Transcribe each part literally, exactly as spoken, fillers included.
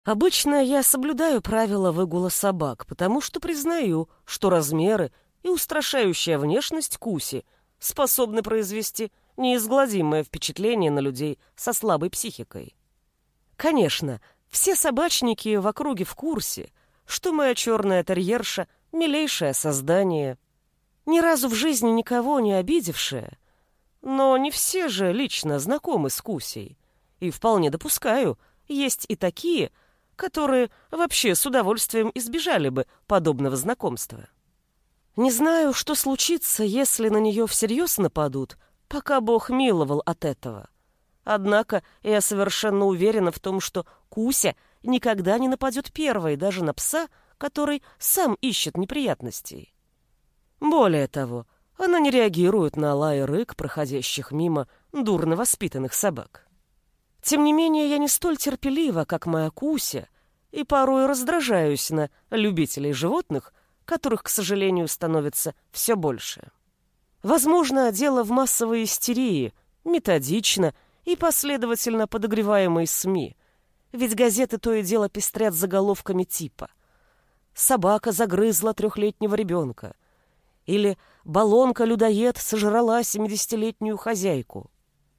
Обычно я соблюдаю правила выгула собак, потому что признаю, что размеры и устрашающая внешность Куси способны произвести неизгладимое впечатление на людей со слабой психикой. Конечно, все собачники в округе в курсе, что моя черная терьерша — милейшее создание, ни разу в жизни никого не обидевшее, но не все же лично знакомы с Кусей, и вполне допускаю, есть и такие, которые вообще с удовольствием избежали бы подобного знакомства. Не знаю, что случится, если на нее всерьез нападут, пока Бог миловал от этого. Однако я совершенно уверена в том, что Куся никогда не нападет первой даже на пса, который сам ищет неприятностей. Более того, она не реагирует на лай и рык проходящих мимо дурно воспитанных собак. Тем не менее, я не столь терпелива, как моя Куся, и порой раздражаюсь на любителей животных, которых, к сожалению, становится все больше. Возможно, дело в массовой истерии, методично и последовательно подогреваемой СМИ, ведь газеты то и дело пестрят заголовками типа «Собака загрызла трехлетнего ребенка» или «Баллонка-людоед сожрала семидесятилетнюю хозяйку»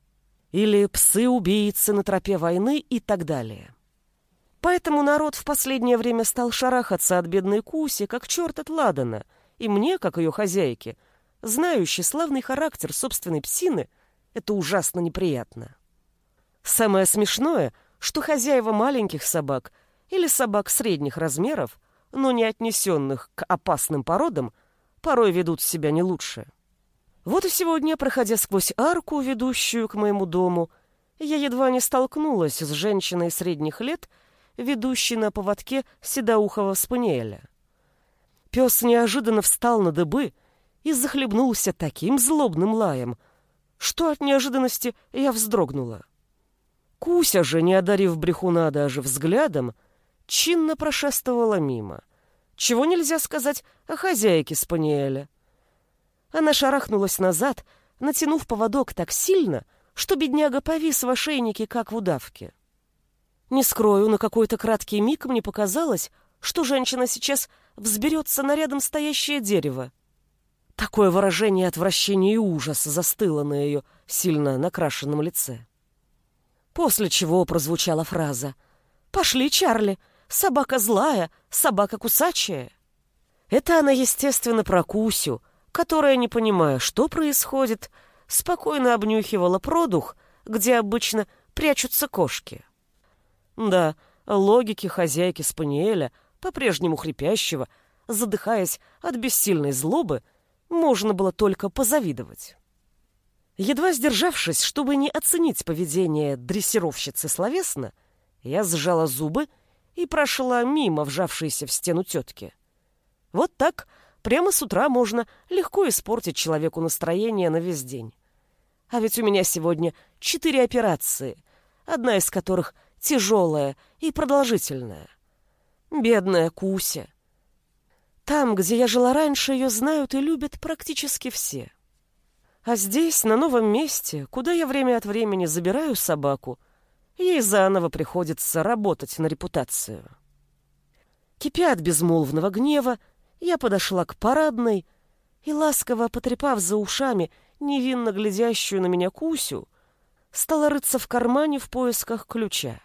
или «Псы-убийцы на тропе войны» и так далее. Поэтому народ в последнее время стал шарахаться от бедной Куси, как черт от ладана, и мне, как ее хозяйке, знающий славный характер собственной псины, это ужасно неприятно. Самое смешное, что хозяева маленьких собак или собак средних размеров, но не отнесенных к опасным породам, порой ведут себя не лучше. Вот и сегодня, проходя сквозь арку, ведущую к моему дому, я едва не столкнулась с женщиной средних лет, ведущей на поводке седоухого спаниеля. Пес неожиданно встал на дыбы и захлебнулся таким злобным лаем, что от неожиданности я вздрогнула. Куся же, не одарив брехуна даже взглядом, чинно прошествовала мимо, чего нельзя сказать о хозяйке спаниеля. Она шарахнулась назад, натянув поводок так сильно, что бедняга повис в ошейнике, как в удавке. Не скрою, на какой-то краткий миг мне показалось, что женщина сейчас взберется на рядом стоящее дерево. Такое выражение отвращения и ужаса застыло на ее сильно накрашенном лице. После чего прозвучала фраза «Пошли, Чарли, собака злая, собака кусачая». Это она, естественно, про Кусю, которая, не понимая, что происходит, спокойно обнюхивала продух, где обычно прячутся кошки. Да, логике хозяйки спаниеля, по-прежнему хрипящего, задыхаясь от бессильной злобы, можно было только позавидовать. Едва сдержавшись, чтобы не оценить поведение дрессировщицы словесно, я сжала зубы и прошла мимо вжавшейся в стену тетки. Вот так прямо с утра можно легко испортить человеку настроение на весь день. А ведь у меня сегодня четыре операции, одна из которых тяжелая и продолжительная. Бедная Куся. Там, где я жила раньше, ее знают и любят практически все. А здесь, на новом месте, куда я время от времени забираю собаку, ей заново приходится работать на репутацию. Кипя от безмолвного гнева, я подошла к парадной и, ласково потрепав за ушами невинно глядящую на меня Кусю, стала рыться в кармане в поисках ключа.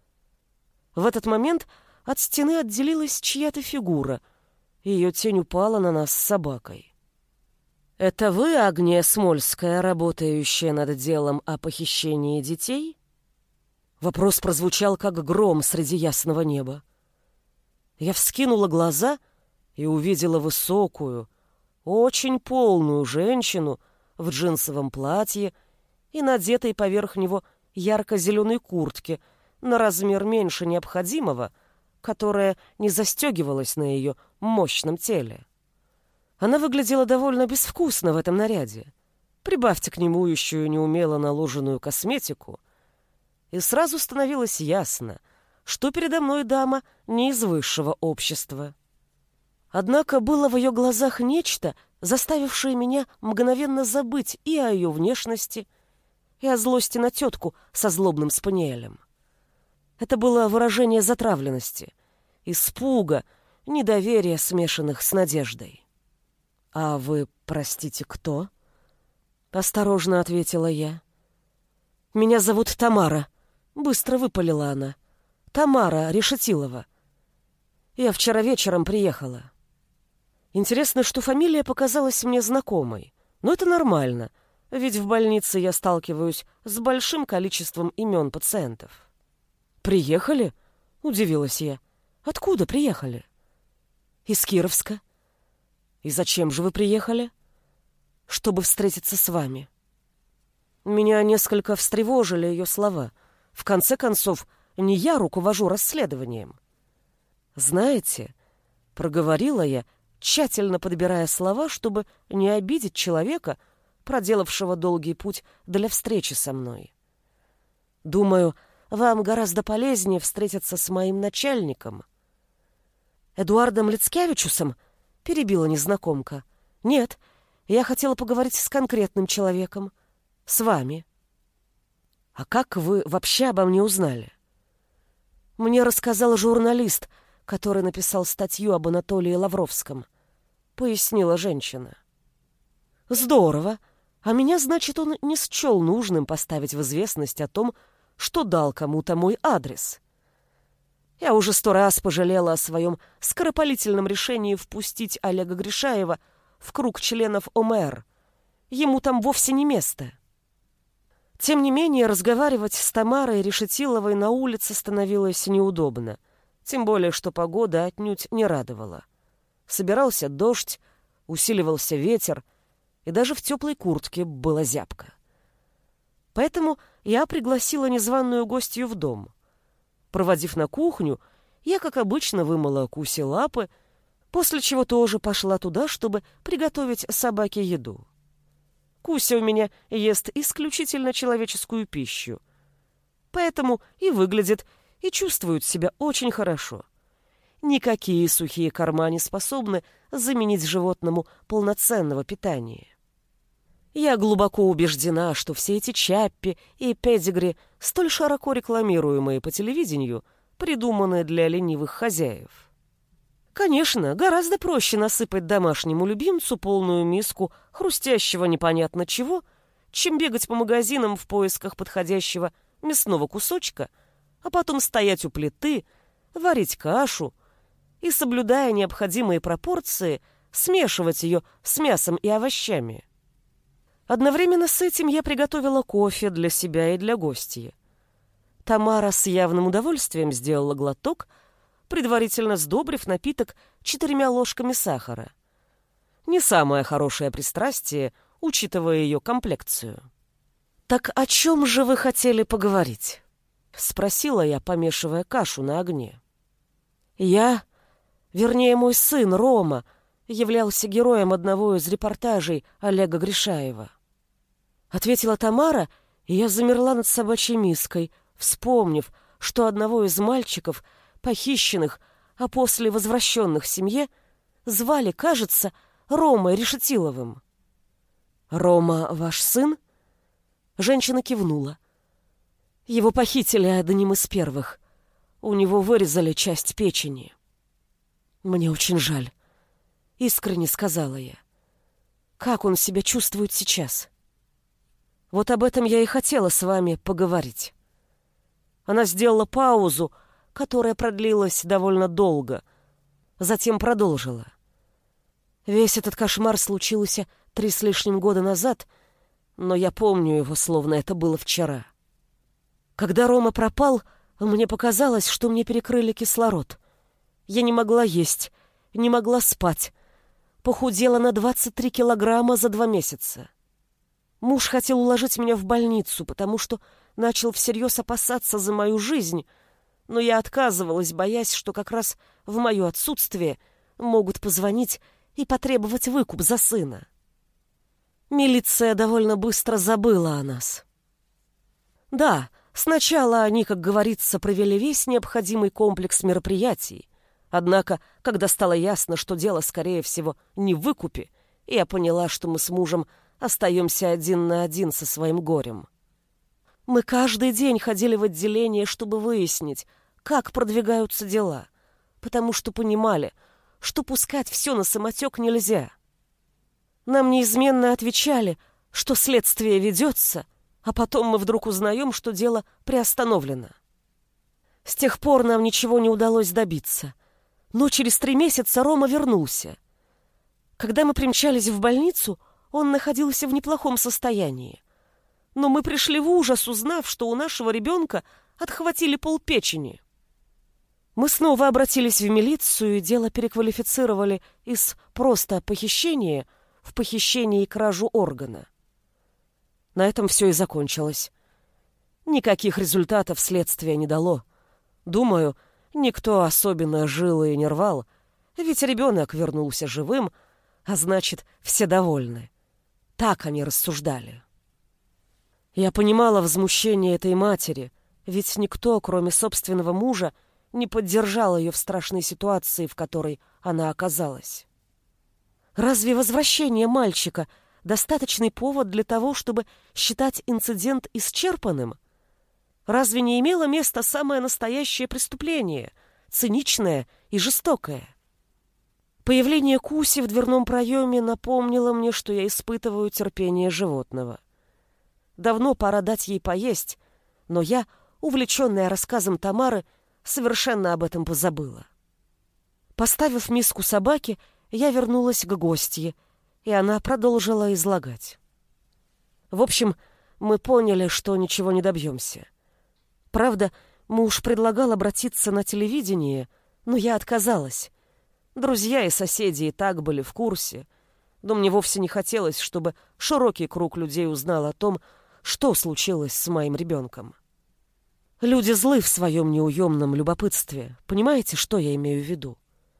В этот момент от стены отделилась чья-то фигура, и ее тень упала на нас с собакой. «Это вы, Агния Смольская, работающая над делом о похищении детей?» Вопрос прозвучал, как гром среди ясного неба. Я вскинула глаза и увидела высокую, очень полную женщину в джинсовом платье и надетой поверх него ярко-зеленой куртке на размер меньше необходимого, которая не застегивалась на ее мощном теле. Она выглядела довольно безвкусно в этом наряде. Прибавьте к нему еще и неумело наложенную косметику, и сразу становилось ясно, что передо мной дама не из высшего общества. Однако было в ее глазах нечто, заставившее меня мгновенно забыть и о ее внешности, и о злости на тетку со злобным спаниелем. Это было выражение затравленности, испуга, недоверия, смешанных с надеждой. «А вы, простите, кто?» — осторожно ответила я. «Меня зовут Тамара», — быстро выпалила она. «Тамара Решетилова. Я вчера вечером приехала». Интересно, что фамилия показалась мне знакомой. Но это нормально, ведь в больнице я сталкиваюсь с большим количеством имен пациентов. «Приехали?» — удивилась я. «Откуда приехали?» «Из Кировска». «И зачем же вы приехали?» «Чтобы встретиться с вами». Меня несколько встревожили ее слова. В конце концов, не я руковожу расследованием. «Знаете», — проговорила я, тщательно подбирая слова, чтобы не обидеть человека, проделавшего долгий путь для встречи со мной. «Думаю, вам гораздо полезнее встретиться с моим начальником». «Эдуардом Лицкевичусом?» — перебила незнакомка. «Нет, я хотела поговорить с конкретным человеком. С вами». «А как вы вообще обо мне узнали?» «Мне рассказал журналист, который написал статью об Анатолии Лавровском», — пояснила женщина. «Здорово. А меня, значит, он не счел нужным поставить в известность о том, что дал кому-то мой адрес. Я уже сто раз пожалела о своем скоропалительном решении впустить Олега Гришаева в круг членов ОМЭР. Ему там вовсе не место». Тем не менее, разговаривать с Тамарой Решетиловой на улице становилось неудобно. Тем более, что погода отнюдь не радовала. Собирался дождь, усиливался ветер, и даже в теплой куртке было зябко. Поэтому я пригласила незваную гостью в дом. Проводив на кухню, я, как обычно, вымыла Кусе лапы, после чего тоже пошла туда, чтобы приготовить собаке еду. Куся у меня ест исключительно человеческую пищу, поэтому и выглядит, и чувствует себя очень хорошо. Никакие сухие корма не способны заменить животному полноценного питания. Я глубоко убеждена, что все эти чаппи и педигри, столь широко рекламируемые по телевидению, придуманы для ленивых хозяев. Конечно, гораздо проще насыпать домашнему любимцу полную миску хрустящего непонятно чего, чем бегать по магазинам в поисках подходящего мясного кусочка, а потом стоять у плиты, варить кашу и, соблюдая необходимые пропорции, смешивать ее с мясом и овощами. Одновременно с этим я приготовила кофе для себя и для гостья. Тамара с явным удовольствием сделала глоток, предварительно сдобрив напиток четырьмя ложками сахара. Не самое хорошее пристрастие, учитывая ее комплекцию. «Так о чем же вы хотели поговорить?» — спросила я, помешивая кашу на огне. «Я, вернее, мой сын Рома, являлся героем одного из репортажей Олега Гришаева». Ответила Тамара, и я замерла над собачьей миской, вспомнив, что одного из мальчиков, похищенных, а после возвращенных в семье, звали, кажется, Ромой Решетиловым. «Рома ваш сын?» Женщина кивнула. «Его похитили одним из первых. У него вырезали часть печени». «Мне очень жаль», — искренне сказала я. «Как он себя чувствует сейчас?» «Вот об этом я и хотела с вами поговорить». Она сделала паузу, которая продлилась довольно долго, затем продолжила. Весь этот кошмар случился три с лишним года назад, но я помню его, словно это было вчера. Когда Рома пропал, мне показалось, что мне перекрыли кислород. Я не могла есть, не могла спать. Похудела на двадцать три килограмма за два месяца. Муж хотел уложить меня в больницу, потому что начал всерьез опасаться за мою жизнь, но я отказывалась, боясь, что как раз в мое отсутствие могут позвонить и потребовать выкуп за сына. Милиция довольно быстро забыла о нас. Да, сначала они, как говорится, провели весь необходимый комплекс мероприятий, однако, когда стало ясно, что дело, скорее всего, не в выкупе, я поняла, что мы с мужем остаемся один на один со своим горем. Мы каждый день ходили в отделение, чтобы выяснить, как продвигаются дела, потому что понимали, что пускать все на самотек нельзя. Нам неизменно отвечали, что следствие ведется, а потом мы вдруг узнаем, что дело приостановлено. С тех пор нам ничего не удалось добиться, но через три месяца Рома вернулся. Когда мы примчались в больницу, он находился в неплохом состоянии. Но мы пришли в ужас, узнав, что у нашего ребенка отхватили полпечени. Мы снова обратились в милицию, и дело переквалифицировали из просто похищения в похищение и кражу органа. На этом все и закончилось. Никаких результатов следствие не дало. Думаю, никто особенно жил и не рвал, ведь ребенок вернулся живым, а значит, все довольны. Так они рассуждали. Я понимала возмущение этой матери, ведь никто, кроме собственного мужа, не поддержал ее в страшной ситуации, в которой она оказалась. Разве возвращение мальчика — достаточный повод для того, чтобы считать инцидент исчерпанным? Разве не имело места самое настоящее преступление, циничное и жестокое? Появление Куси в дверном проеме напомнило мне, что я испытываю терпение животного. Давно пора дать ей поесть, но я, увлеченная рассказом Тамары, совершенно об этом позабыла. Поставив миску собаке, я вернулась к гостье, и она продолжила излагать. В общем, мы поняли, что ничего не добьемся. Правда, муж предлагал обратиться на телевидение, но я отказалась. Друзья и соседи и так были в курсе, но мне вовсе не хотелось, чтобы широкий круг людей узнал о том, что случилось с моим ребенком. Люди злы в своем неуемном любопытстве. Понимаете, что я имею в виду?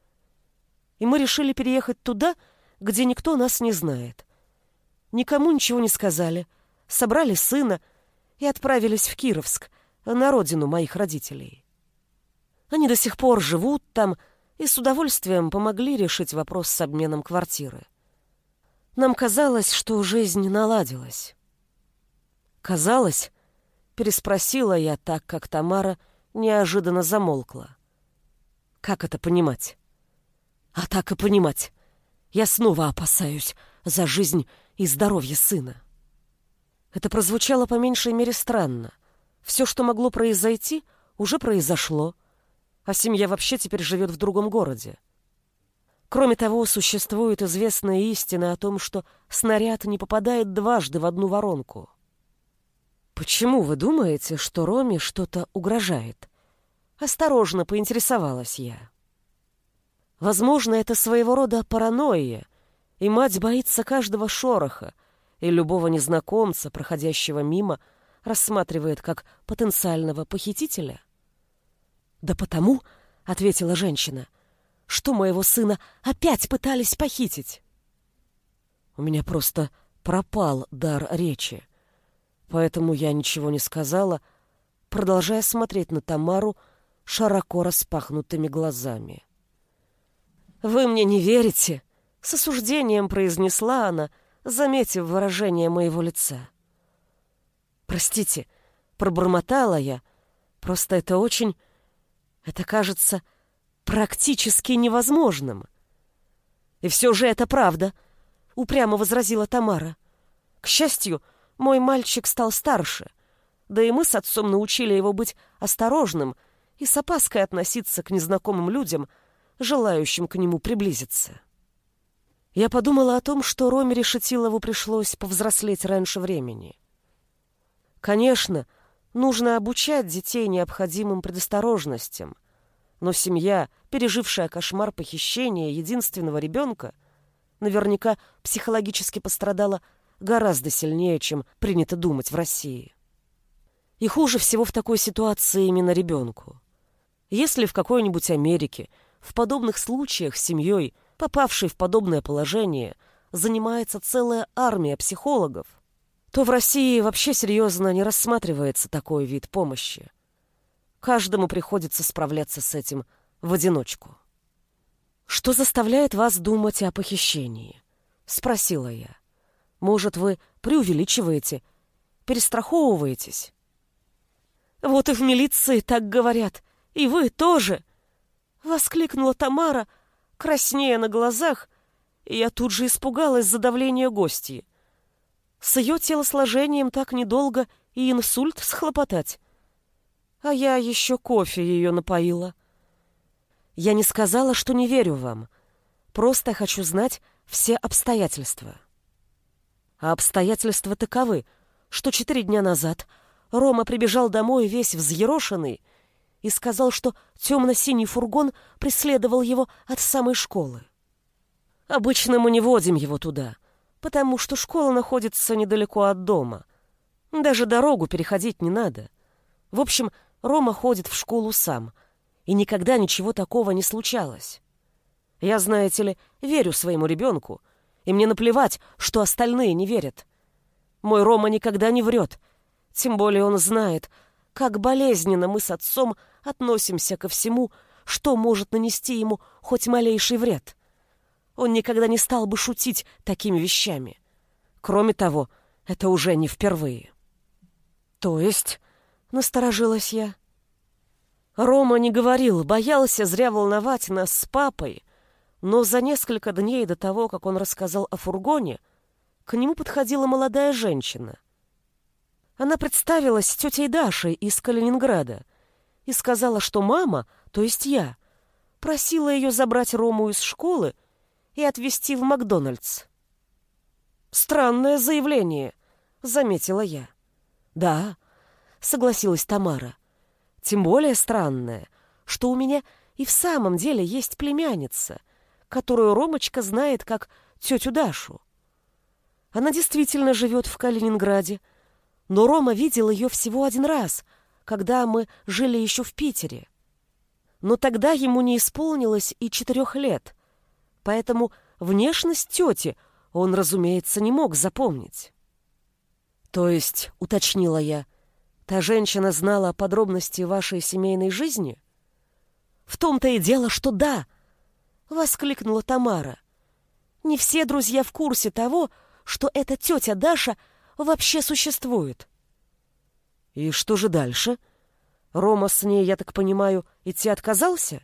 И мы решили переехать туда, где никто нас не знает. Никому ничего не сказали, собрали сына и отправились в Кировск, на родину моих родителей. Они до сих пор живут там и с удовольствием помогли решить вопрос с обменом квартиры. Нам казалось, что жизнь наладилась. «Казалось?» — переспросила я так, как Тамара неожиданно замолкла. «Как это понимать?» «А так и понимать. Я снова опасаюсь за жизнь и здоровье сына». Это прозвучало по меньшей мере странно. Все, что могло произойти, уже произошло, а семья вообще теперь живет в другом городе. Кроме того, существует известная истина о том, что снаряд не попадает дважды в одну воронку. «Почему вы думаете, что Роме что-то угрожает?» Осторожно поинтересовалась я. Возможно, это своего рода паранойя, и мать боится каждого шороха, и любого незнакомца, проходящего мимо, рассматривает как потенциального похитителя? «Да потому, — ответила женщина, — что моего сына опять пытались похитить». У меня просто пропал дар речи, поэтому я ничего не сказала, продолжая смотреть на Тамару широко распахнутыми глазами. «Вы мне не верите?» — с осуждением произнесла она, заметив выражение моего лица. «Простите», — пробормотала я, — «просто это очень... это кажется практически невозможным». «И все же это правда», — упрямо возразила Тамара. «К счастью, мой мальчик стал старше, да и мы с отцом научили его быть осторожным и с опаской относиться к незнакомым людям, желающим к нему приблизиться». Я подумала о том, что Роме Решетилову пришлось повзрослеть раньше времени. Конечно, нужно обучать детей необходимым предосторожностям, но семья, пережившая кошмар похищения единственного ребенка, наверняка психологически пострадала гораздо сильнее, чем принято думать в России. И хуже всего в такой ситуации именно ребенку. Если в какой-нибудь Америке в подобных случаях с семьей, попавшей в подобное положение, занимается целая армия психологов, то в России вообще серьезно не рассматривается такой вид помощи. Каждому приходится справляться с этим в одиночку. «Что заставляет вас думать о похищении?» — спросила я. «Может, вы преувеличиваете, перестраховываетесь?» Вот и в милиции так говорят. И вы тоже!» Воскликнула Тамара, краснея на глазах, и я тут же испугалась за давление гостьи. С ее телосложением так недолго и инсульт схлопотать. А я еще кофе ее напоила. Я не сказала, что не верю вам. Просто хочу знать все обстоятельства. А обстоятельства таковы, что четыре дня назад Рома прибежал домой весь взъерошенный и сказал, что темно-синий фургон преследовал его от самой школы. Обычно мы не водим его туда, потому что школа находится недалеко от дома. Даже дорогу переходить не надо. В общем, Рома ходит в школу сам, и никогда ничего такого не случалось. Я, знаете ли, верю своему ребенку, и мне наплевать, что остальные не верят. Мой Рома никогда не врет, тем более он знает, как болезненно мы с отцом относимся ко всему, что может нанести ему хоть малейший вред. Он никогда не стал бы шутить такими вещами. Кроме того, это уже не впервые. То есть, насторожилась я. Рома не говорил, боялся зря волновать нас с папой, но за несколько дней до того, как он рассказал о фургоне, к нему подходила молодая женщина. Она представилась тетей Дашей из Калининграда и сказала, что мама, то есть я, просила ее забрать Рому из школы и отвезти в Макдональдс. «Странное заявление», — заметила я. «Да», — согласилась Тамара. «Тем более странное, что у меня и в самом деле есть племянница, которую Ромочка знает как тетю Дашу. Она действительно живет в Калининграде, но Рома видел ее всего один раз, когда мы жили еще в Питере. Но тогда ему не исполнилось и четырех лет, поэтому внешность тети он, разумеется, не мог запомнить». «То есть, — уточнила я, — та женщина знала подробности вашей семейной жизни?» «В том-то и дело, что да!» — воскликнула Тамара. «Не все друзья в курсе того, что эта тетя Даша вообще существует». «И что же дальше? Рома с ней, я так понимаю, идти отказался?»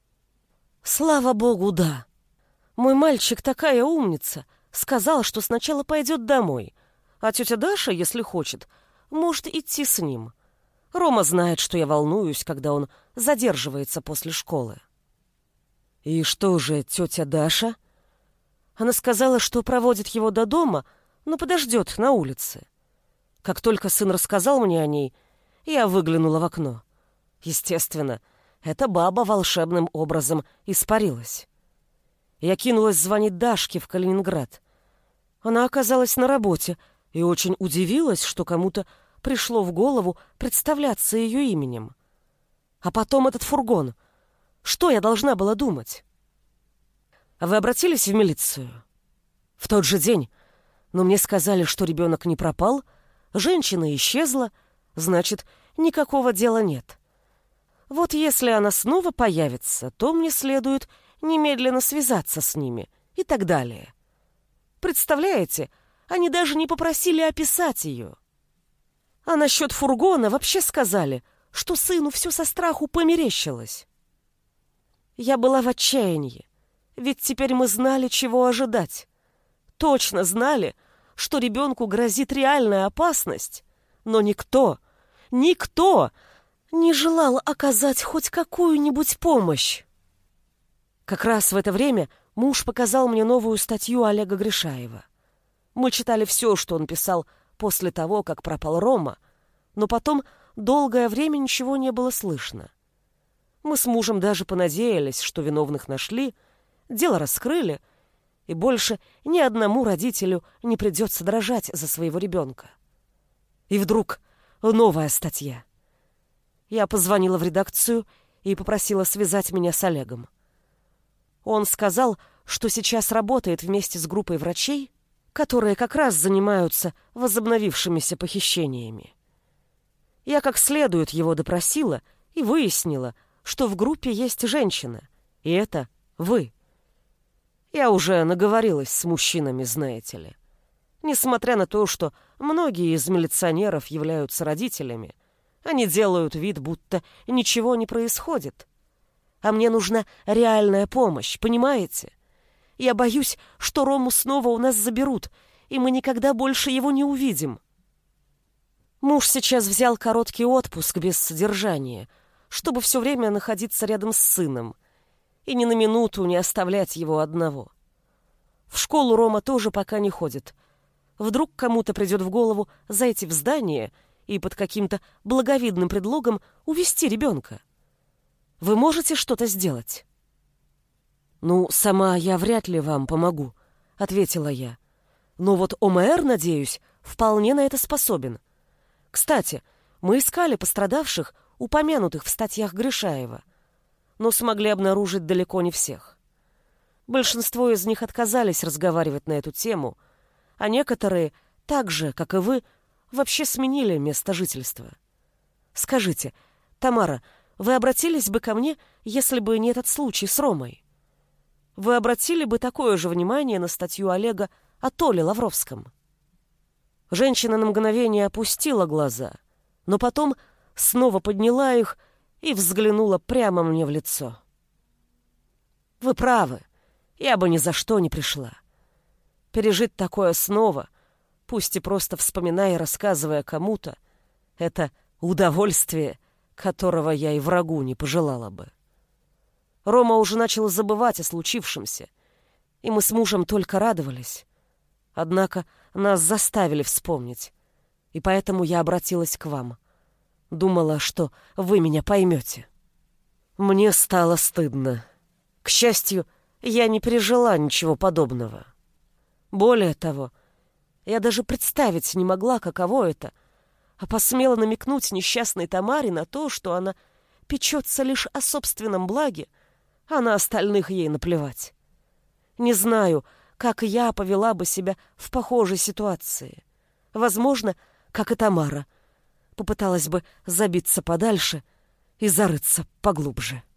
«Слава богу, да. Мой мальчик такая умница, сказал, что сначала пойдет домой, а тетя Даша, если хочет, может идти с ним. Рома знает, что я волнуюсь, когда он задерживается после школы». «И что же тетя Даша?» Она сказала, что проводит его до дома, но подождет на улице. Как только сын рассказал мне о ней, я выглянула в окно. Естественно, эта баба волшебным образом испарилась. Я кинулась звонить Дашке в Калининград. Она оказалась на работе и очень удивилась, что кому-то пришло в голову представляться ее именем. А потом этот фургон. Что я должна была думать? Вы обратились в милицию? В тот же день. Но мне сказали, что ребенок не пропал, женщина исчезла, значит, никакого дела нет. Вот если она снова появится, то мне следует немедленно связаться с ними и так далее. Представляете, они даже не попросили описать ее. А насчет фургона вообще сказали, что сыну все со страху померещилось. Я была в отчаянии, ведь теперь мы знали, чего ожидать. Точно знали, что ребенку грозит реальная опасность, но никто, никто не желал оказать хоть какую-нибудь помощь. Как раз в это время муж показал мне новую статью Олега Гришаева. Мы читали все, что он писал после того, как пропал Рома, но потом долгое время ничего не было слышно. Мы с мужем даже понадеялись, что виновных нашли, дело раскрыли, и больше ни одному родителю не придется дрожать за своего ребенка. И вдруг новая статья. Я позвонила в редакцию и попросила связать меня с Олегом. Он сказал, что сейчас работает вместе с группой врачей, которые как раз занимаются возобновившимися похищениями. Я как следует его допросила и выяснила, что в группе есть женщина, и это вы. Я уже наговорилась с мужчинами, знаете ли. Несмотря на то, что многие из милиционеров являются родителями, Они делают вид, будто ничего не происходит. А мне нужна реальная помощь, понимаете? Я боюсь, что Рому снова у нас заберут, и мы никогда больше его не увидим. Муж сейчас взял короткий отпуск без содержания, чтобы все время находиться рядом с сыном и ни на минуту не оставлять его одного. В школу Рома тоже пока не ходит. Вдруг кому-то придет в голову зайти в здание и под каким-то благовидным предлогом увести ребенка. Вы можете что-то сделать? «Ну, сама я вряд ли вам помогу», — ответила я. «Но вот ОМР, надеюсь, вполне на это способен. Кстати, мы искали пострадавших, упомянутых в статьях Гришаева, но смогли обнаружить далеко не всех. Большинство из них отказались разговаривать на эту тему, а некоторые, так же, как и вы, вообще сменили место жительства. Скажите, Тамара, вы обратились бы ко мне, если бы не этот случай с Ромой? Вы обратили бы такое же внимание на статью Олега о Толе Лавровском?» Женщина на мгновение опустила глаза, но потом снова подняла их и взглянула прямо мне в лицо. «Вы правы, я бы ни за что не пришла. Пережить такое снова, пусть и просто вспоминая и рассказывая кому-то, это удовольствие, которого я и врагу не пожелала бы. Рома уже начал забывать о случившемся, и мы с мужем только радовались. Однако нас заставили вспомнить, и поэтому я обратилась к вам. Думала, что вы меня поймете». Мне стало стыдно. К счастью, я не пережила ничего подобного. Более того, я даже представить не могла, каково это, а посмела намекнуть несчастной Тамаре на то, что она печется лишь о собственном благе, а на остальных ей наплевать. Не знаю, как я повела бы себя в похожей ситуации. Возможно, как и Тамара, попыталась бы забиться подальше и зарыться поглубже.